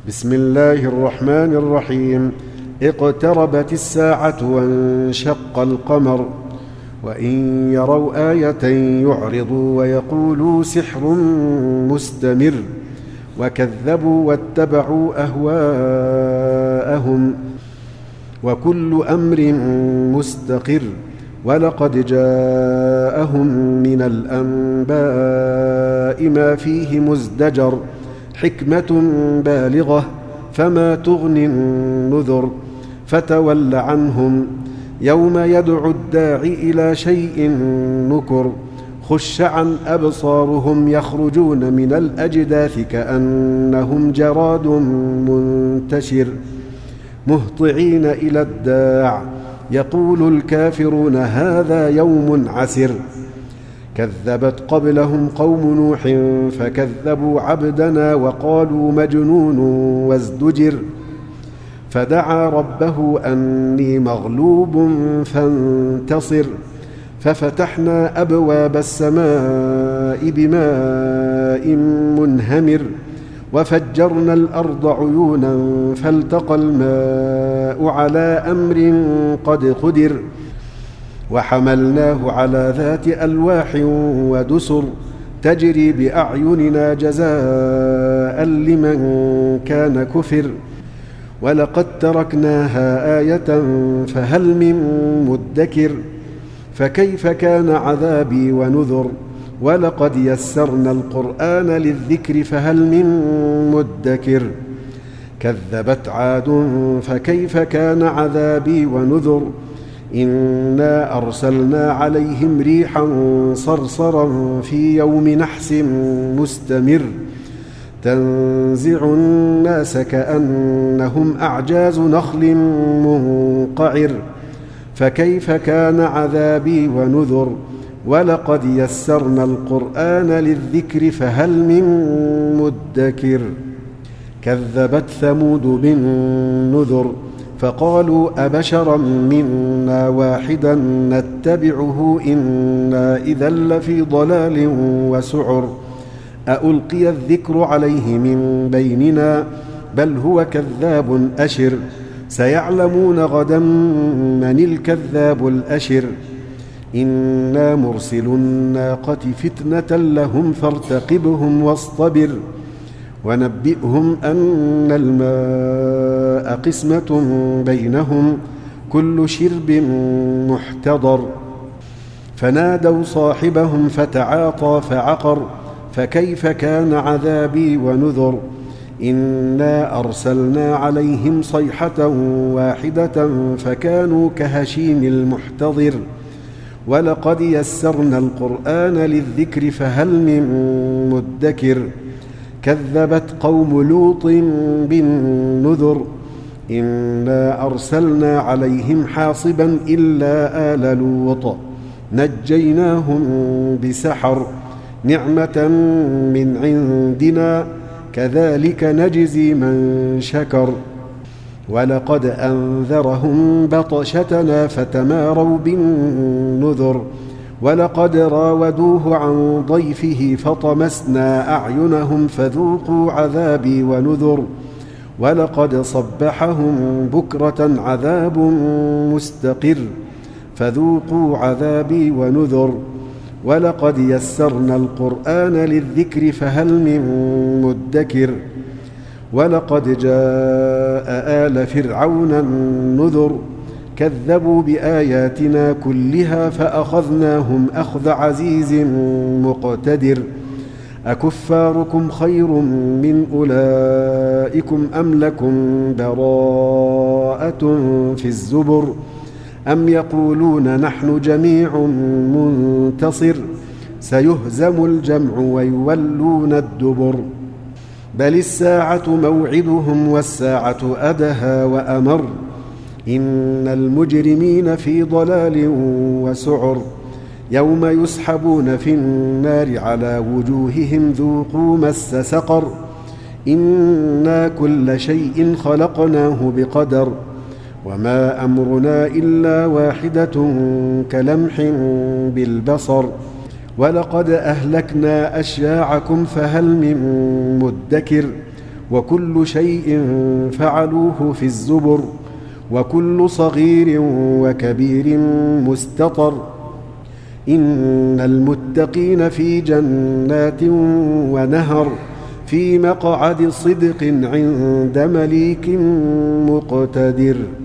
بسم الله الرحمن الرحيم. اقتربت الساعة وانشق القمر وإن يروا آية يعرضوا ويقولوا سحر مستمر وكذبوا واتبعوا أهواءهم وكل أمر مستقر ولقد جاءهم من الأنباء ما فيه مزدجر حكمة بالغة فما تغني النذر فتول عنهم يوم يدعو الداعي إلى شيء نكر خش عن أبصارهم يخرجون من الأجداث كأنهم جراد منتشر مهطعين إلى الداع يقول الكافرون هذا يوم عسر كذبت قبلهم قوم نوح فكذبوا عبدنا وقالوا مجنون وازدجر فدعا ربه أني مغلوب فانتصر ففتحنا أبواب السماء بماء منهمر وفجرنا الأرض عيونا فالتقى الماء على أمر قد قدر وحملناه على ذات ألواح ودسر تجري بأعيننا جزاء لمن كان كفر ولقد تركناها آية فهل من مدكر فكيف كان عذابي ونذر ولقد يسرنا القرآن للذكر فهل من مدكر كذبت عاد فكيف كان عذابي ونذر إنا أرسلنا عليهم ريحا صرصرا في يوم نحس مستمر تنزع الناس كأنهم أعجاز نخل منقعر فكيف كان عذابي ونذر ولقد يسرنا القرآن للذكر فهل من مدكر كذبت ثمود بالنذر فقالوا أبشرا منا واحدا نتبعه إنا إذا لفي ضلال وسعر أألقي الذكر عليه من بيننا بل هو كذاب أشر سيعلمون غدا من الكذاب الأشر إنا مرسل الناقة فتنة لهم فارتقبهم واصطبر ونبئهم أن الماء قسمة بينهم كل شرب محتضر فنادوا صاحبهم فتعاطى فعقر فكيف كان عذابي ونذر إنا أرسلنا عليهم صيحة واحدة فكانوا كهشيم المحتضر ولقد يسرنا القرآن للذكر فهل من مدكر كذبت قوم لوط بالنذر إنا أرسلنا عليهم حاصبا إلا آل لوط نجيناهم بسحر نعمة من عندنا كذلك نجزي من شكر ولقد أنذرهم بطشتنا فتماروا بالنذر ولقد راودوه عن ضيفه فطمسنا أعينهم فذوقوا عذابي ونذر ولقد صبحهم بكرة عذاب مستقر فذوقوا عذابي ونذر ولقد يسرنا القرآن للذكر فهل من مدكر ولقد جاء آل فرعون النذر كذبوا بآياتنا كلها فأخذناهم أخذ عزيز مقتدر أكفاركم خير من أولئكم أم لكم براءة في الزبر أم يقولون نحن جميع منتصر سيهزم الجمع ويولون الدبر بل الساعة موعدهم والساعة أدهى وأمر إن المجرمين في ضلال وسعر يوم يسحبون في النار على وجوههم ذوقوا مس سقر إنا كل شيء خلقناه بقدر وما أمرنا إلا واحدة كلمح بالبصر ولقد أهلكنا أشياعكم فهل من مدكر وكل شيء فعلوه في الزبر وكل صغير وكبير مستطر إن المتقين في جنات ونهر في مقعد صدق عند مليك مقتدر.